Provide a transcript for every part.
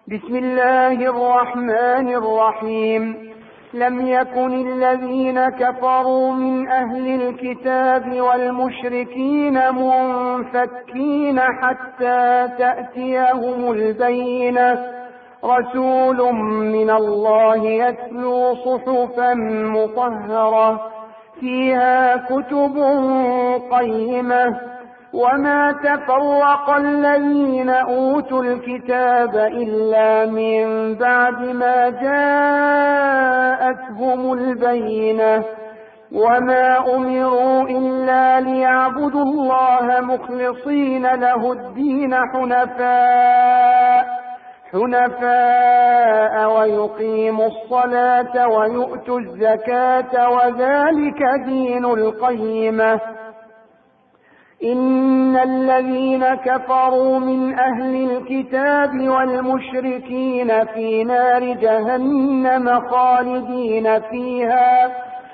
بسم الله الرحمن الرحيم. لم يكن الذين كفروا من أهل الكتاب والمشركين منفكين حتى تأتيهم البينة، رسول من الله يتلو صحفا مطهرة فيها كتب قيمة، وما تفرق الذين أوتوا الكتاب إلا من بعد ما جاءتهم البينة، وما أمروا إلا ليعبدوا الله مخلصين له الدين حنفاء ويقيموا الصلاة ويؤتوا الزكاة وذلك دين القيمة. إن الذين كفروا من أهل الكتاب والمشركين في نار جهنم خالدين فيها،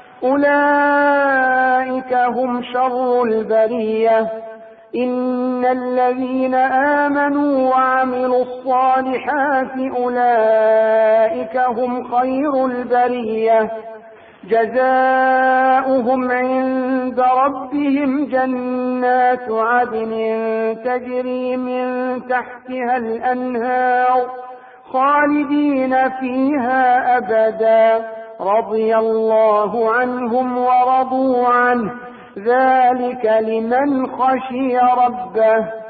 أولئك هم شر البرية. إن الذين آمنوا وعملوا الصالحات أولئك هم خير البرية، جزاؤهم عند ربهم جنات عدن تجري من تحتها الأنهار خالدين فيها أبدا، رضي الله عنهم ورضوا عنه، ذلك لمن خشي ربه.